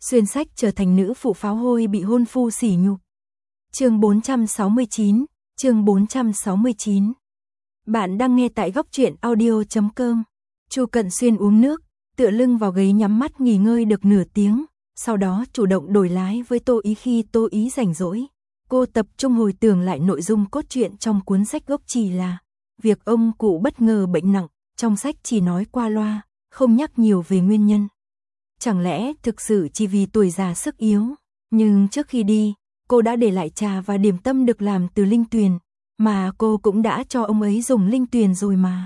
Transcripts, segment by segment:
xuyên sách trở thành nữ phụ pháo hôi bị hôn phu sỉ nhục. Chương 469, chương 469. Bạn đang nghe tại góc truyện audio.com. Chu Cận Xuyên uống nước, tựa lưng vào ghế nhắm mắt nghỉ ngơi được nửa tiếng, sau đó chủ động đổi lái với Tô Ý khi Tô Ý rảnh rỗi. Cô tập trung hồi tưởng lại nội dung cốt truyện trong cuốn sách gốc, chỉ là việc ông cụ bất ngờ bệnh nặng, trong sách chỉ nói qua loa, không nhắc nhiều về nguyên nhân. Chẳng lẽ thực sự chỉ vì tuổi già sức yếu? Nhưng trước khi đi, cô đã để lại trà và điểm tâm được làm từ linh tuyền, mà cô cũng đã cho ông ấy dùng linh tuyền rồi mà.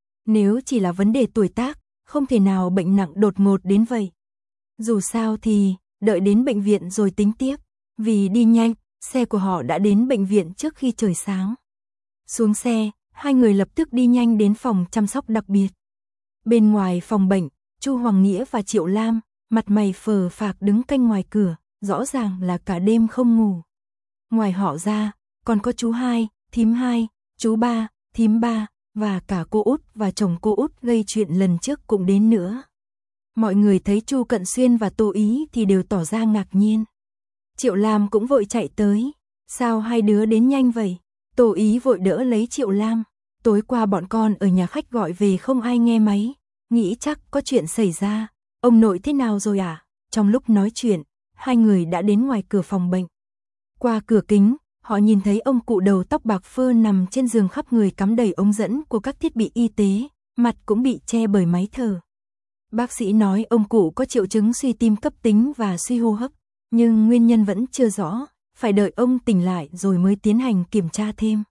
Nếu chỉ là vấn đề tuổi tác, không thể nào bệnh nặng đột ngột đến vậy. Dù sao thì, đợi đến bệnh viện rồi tính tiếp. Vì đi nhanh, xe của họ đã đến bệnh viện trước khi trời sáng. Xuống xe, hai người lập tức đi nhanh đến phòng chăm sóc đặc biệt. Bên ngoài phòng bệnh, Chu Hoàng Nghĩa và Triệu Lam, mặt mày phờ phạc đứng canh ngoài cửa, rõ ràng là cả đêm không ngủ. Ngoài họ ra, còn có chú hai, thím hai, chú ba, thím ba, và cả cô út và chồng cô út gây chuyện lần trước cũng đến nữa. Mọi người thấy Chu Cận Xuyên và Tô Ý thì đều tỏ ra ngạc nhiên. Triệu Lam cũng vội chạy tới. Sao hai đứa đến nhanh vậy? Tô Ý vội đỡ lấy Triệu Lam. Tối qua bọn con ở nhà khách gọi về không ai nghe máy, nghĩ chắc có chuyện xảy ra. Ông nội thế nào rồi à? Trong lúc nói chuyện, hai người đã đến ngoài cửa phòng bệnh. Qua cửa kính, họ nhìn thấy ông cụ đầu tóc bạc phơ nằm trên giường, khắp người cắm đầy ống dẫn của các thiết bị y tế, mặt cũng bị che bởi máy thở. Bác sĩ nói ông cụ có triệu chứng suy tim cấp tính và suy hô hấp, nhưng nguyên nhân vẫn chưa rõ, phải đợi ông tỉnh lại rồi mới tiến hành kiểm tra thêm.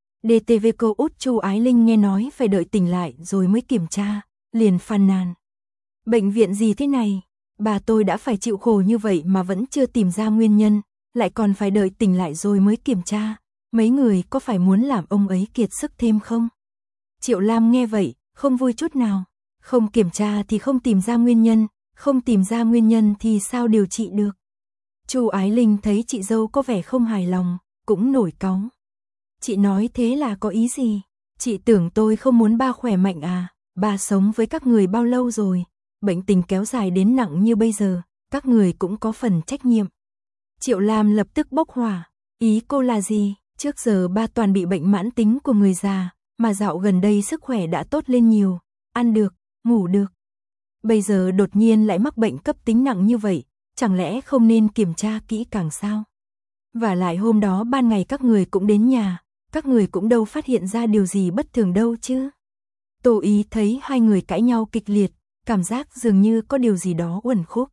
DTV cô út Chu Ái Linh nghe nói phải đợi tỉnh lại rồi mới kiểm tra, liền phàn nàn. Bệnh viện gì thế này? Bà tôi đã phải chịu khổ như vậy mà vẫn chưa tìm ra nguyên nhân, lại còn phải đợi tỉnh lại rồi mới kiểm tra. Mấy người có phải muốn làm ông ấy kiệt sức thêm không? Triệu Lam nghe vậy, không vui chút nào. Không kiểm tra thì không tìm ra nguyên nhân, không tìm ra nguyên nhân thì sao điều trị được? Chu Ái Linh thấy chị dâu có vẻ không hài lòng, cũng nổi cáu. Chị nói thế là có ý gì? Chị tưởng tôi không muốn ba khỏe mạnh à? Ba sống với các người bao lâu rồi? Bệnh tình kéo dài đến nặng như bây giờ, các người cũng có phần trách nhiệm. Triệu Lam lập tức bốc hỏa. Ý cô là gì? Trước giờ ba toàn bị bệnh mãn tính của người già, mà dạo gần đây sức khỏe đã tốt lên nhiều, ăn được, ngủ được. Bây giờ đột nhiên lại mắc bệnh cấp tính nặng như vậy, chẳng lẽ không nên kiểm tra kỹ càng sao? Và lại hôm đó ban ngày các người cũng đến nhà, các người cũng đâu phát hiện ra điều gì bất thường đâu chứ. Tô Ý thấy hai người cãi nhau kịch liệt, cảm giác dường như có điều gì đó uẩn khúc.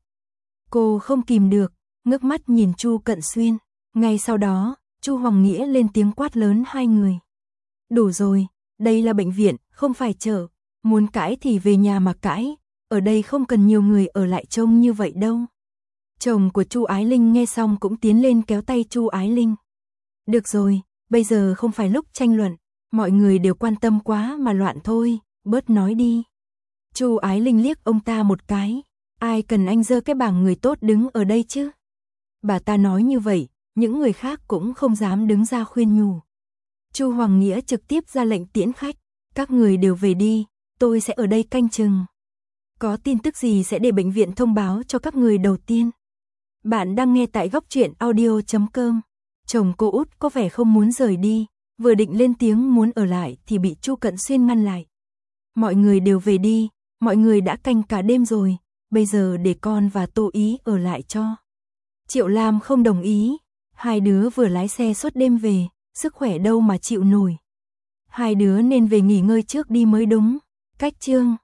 Cô không kìm được, ngước mắt nhìn Chu Cận Xuyên. Ngay sau đó, Chu Hoàng Nghĩa lên tiếng quát lớn hai người. Đủ rồi, đây là bệnh viện, không phải chợ. Muốn cãi thì về nhà mà cãi, ở đây không cần nhiều người ở lại trông như vậy đâu. Chồng của Chu Ái Linh nghe xong cũng tiến lên kéo tay Chu Ái Linh. Được rồi, bây giờ không phải lúc tranh luận, mọi người đều quan tâm quá mà loạn thôi, bớt nói đi. Chu Ái Linh liếc ông ta một cái, ai cần anh giơ cái bảng người tốt đứng ở đây chứ? Bà ta nói như vậy, những người khác cũng không dám đứng ra khuyên nhủ. Chu Hoàng Nghĩa trực tiếp ra lệnh tiễn khách, các người đều về đi, tôi sẽ ở đây canh chừng. Có tin tức gì sẽ để bệnh viện thông báo cho các người đầu tiên. Bạn đang nghe tại góc truyện audio.com. Chồng cô út có vẻ không muốn rời đi, vừa định lên tiếng muốn ở lại thì bị Chu Cận Xuyên ngăn lại. Mọi người đều về đi, mọi người đã canh cả đêm rồi, bây giờ để con và Tô Ý ở lại cho. Triệu Lam không đồng ý, hai đứa vừa lái xe suốt đêm về, sức khỏe đâu mà chịu nổi. Hai đứa nên về nghỉ ngơi trước đi mới đúng. Cách chương